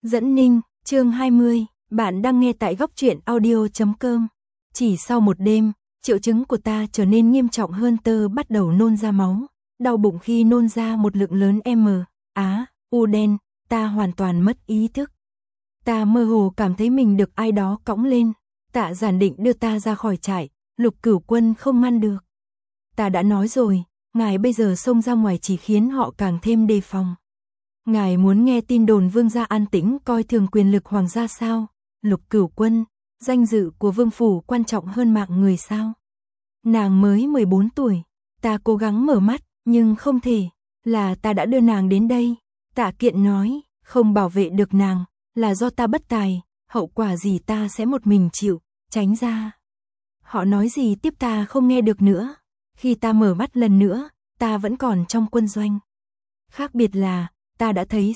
Dẫn Ninh, chương 20, bạn đang nghe tại góc truyện audio.com. Chỉ sau một đêm, triệu chứng của ta trở nên nghiêm trọng hơn, tơ bắt đầu nôn ra máu, đau bụng khi nôn ra một lượng lớn u đen, ta hoàn toàn mất ý thức. Ta mơ hồ cảm thấy mình được ai đó cõng lên, Tạ Giản định đưa ta ra khỏi trại, Lục Cửu Quân không ngăn được. Ta đã nói rồi, ngài bây giờ xông ra ngoài chỉ khiến họ càng thêm đề phòng. Ngài muốn nghe tin đồn vương gia An Tĩnh coi thường quyền lực hoàng gia sao? Lục Cửu Quân, danh dự của vương phủ quan trọng hơn mạng người sao? Nàng mới 14 tuổi, ta cố gắng mở mắt, nhưng không thể, là ta đã đưa nàng đến đây. Tạ Kiện nói, không bảo vệ được nàng, là do ta bất tài, hậu quả gì ta sẽ một mình chịu, tránh ra. Họ nói gì tiếp ta không nghe được nữa. Khi ta mở mắt lần nữa, ta vẫn còn trong quân doanh. Khác biệt là, ta đã thấy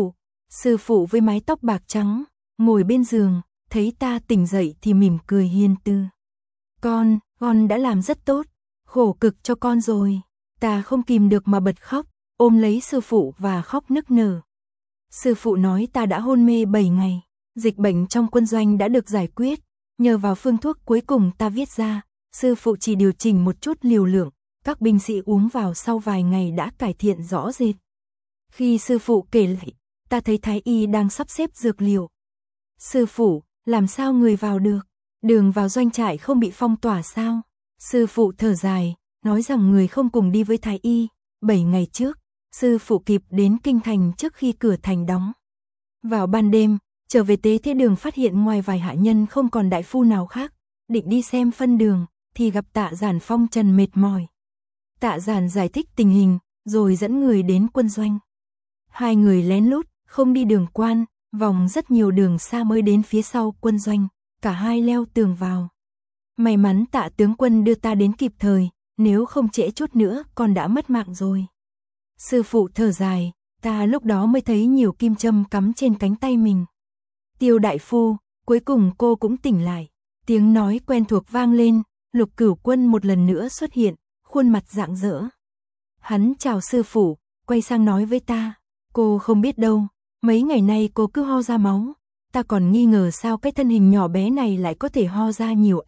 sư phụ với mái tóc bạc trắng, ngồi bên giường, thấy ta tỉnh dậy thì mỉm cười hiền từ. Con đã làm rất tốt, khổ cực cho con rồi. Ta không kìm được mà bật khóc, ôm lấy sư phụ và khóc nức nở. Sư phụ nói ta đã hôn mê 7 ngày, dịch bệnh trong quân doanh đã được giải quyết, nhờ vào phương thuốc cuối cùng ta viết ra, sư phụ chỉ điều chỉnh một chút liều lượng, các binh sĩ uống vào sau vài ngày đã cải thiện rõ rệt. Khi sư phụ kể lại, ta thấy thái y đang sắp xếp dược liệu. Sư phụ, làm sao người vào được? Đường vào doanh trại không bị phong tỏa sao? Sư phụ thở dài, nói rằng người không cùng đi với thái y. 7 ngày trước, sư phụ kịp đến kinh thành trước khi cửa thành đóng. Vào ban đêm, trở về tế thế đường phát hiện ngoài vài hạ nhân không còn đại phu nào khác, định đi xem phân đường, thì gặp Tạ Giản phong trần mệt mỏi. Tạ Giản giải thích tình hình, rồi dẫn người đến quân doanh. Hai người lén lút, không đi đường quan, vòng rất nhiều đường xa mới đến phía sau quân doanh, cả hai leo tường vào. May mắn Tạ tướng quân đưa ta đến kịp thời, nếu không trễ chút nữa con đã mất mạng rồi. Sư phụ thở dài, ta lúc đó mới thấy nhiều kim châm cắm trên cánh tay mình. Tiêu đại phu, cuối cùng cô cũng tỉnh lại. Tiếng nói quen thuộc vang lên, Lục Cửu Quân một lần nữa xuất hiện, khuôn mặt rạng rỡ. Hắn chào sư phụ, quay sang nói với ta, cô không biết đâu, mấy ngày nay cô cứ ho ra máu, ta còn nghi ngờ sao cái thân hình nhỏ bé này lại có thể ho ra nhiều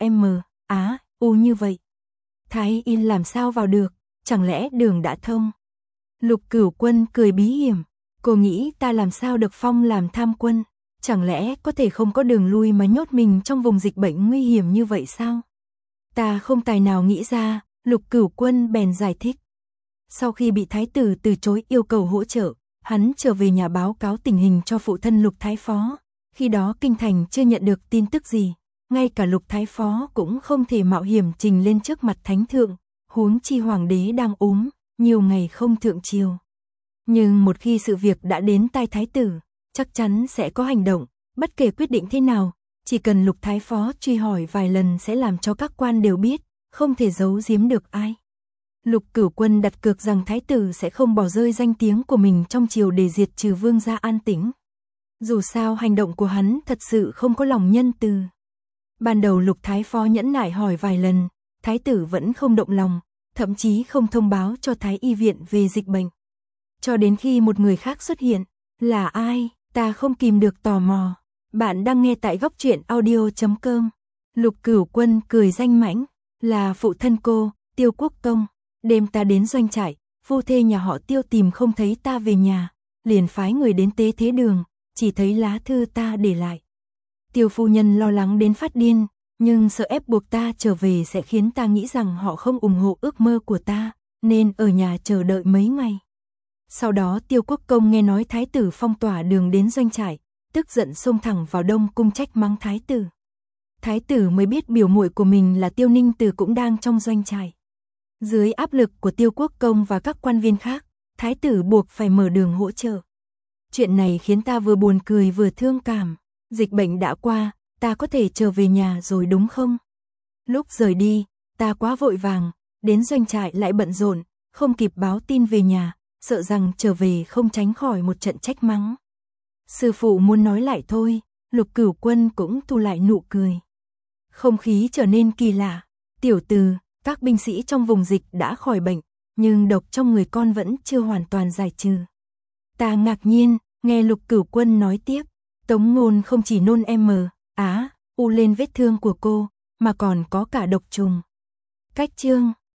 u như vậy. Thái y làm sao vào được, chẳng lẽ đường đã thông? Lục Cửu Quân cười bí hiểm, cô nghĩ ta làm sao được phong làm tham quân, chẳng lẽ có thể không có đường lui mà nhốt mình trong vùng dịch bệnh nguy hiểm như vậy sao? Ta không tài nào nghĩ ra, Lục Cửu Quân bèn giải thích. Sau khi bị thái tử từ chối yêu cầu hỗ trợ, hắn trở về nhà báo cáo tình hình cho phụ thân Lục Thái Phó. Khi đó kinh thành chưa nhận được tin tức gì, ngay cả Lục Thái Phó cũng không thể mạo hiểm trình lên trước mặt thánh thượng, huống chi hoàng đế đang ốm, nhiều ngày không thượng triều. Nhưng một khi sự việc đã đến tai thái tử, chắc chắn sẽ có hành động, bất kể quyết định thế nào, chỉ cần Lục Thái Phó truy hỏi vài lần sẽ làm cho các quan đều biết, không thể giấu giếm được ai. Lục Cửu Quân đặt cược rằng thái tử sẽ không bỏ rơi danh tiếng của mình trong triều để diệt trừ vương gia An Tĩnh. Dù sao hành động của hắn thật sự không có lòng nhân từ. Ban đầu Lục Thái Phó nhẫn nại hỏi vài lần, thái tử vẫn không động lòng, thậm chí không thông báo cho Thái y viện về dịch bệnh. Cho đến khi một người khác xuất hiện, là ai, ta không kìm được tò mò. Bạn đang nghe tại góc truyện audio.com. Lục Cửu Quân cười danh mãnh, là phụ thân cô, Tiêu Quốc Công. Đêm ta đến doanh trại, phu thê nhà họ Tiêu tìm không thấy ta về nhà, liền phái người đến tế thế đường, chỉ thấy lá thư ta để lại. Tiêu phu nhân lo lắng đến phát điên, nhưng sợ ép buộc ta trở về sẽ khiến ta nghĩ rằng họ không ủng hộ ước mơ của ta, nên ở nhà chờ đợi mấy ngày. Sau đó Tiêu Quốc Công nghe nói thái tử phong tỏa đường đến doanh trại, tức giận xông thẳng vào Đông cung trách mắng thái tử. Thái tử mới biết biểu muội của mình là Tiêu Ninh Từ cũng đang trong doanh trại. Dưới áp lực của Tiêu Quốc Công và các quan viên khác, thái tử buộc phải mở đường hỗ trợ. Chuyện này khiến ta vừa buồn cười vừa thương cảm. Dịch bệnh đã qua, ta có thể trở về nhà rồi đúng không? Lúc rời đi, ta quá vội vàng, đến doanh trại lại bận rộn, không kịp báo tin về nhà, sợ rằng trở về không tránh khỏi một trận trách mắng. Sư phụ muốn nói lại thôi, Lục Cửu Quân cũng thu lại nụ cười. Không khí trở nên kỳ lạ, tiểu từ, các binh sĩ trong vùng dịch đã khỏi bệnh, nhưng độc trong người con vẫn chưa hoàn toàn giải trừ. Ta ngạc nhiên, nghe Lục Cửu Quân nói tiếp, Tống Ngôn không chỉ nôn u lên vết thương của cô, mà còn có cả độc trùng. Cách chương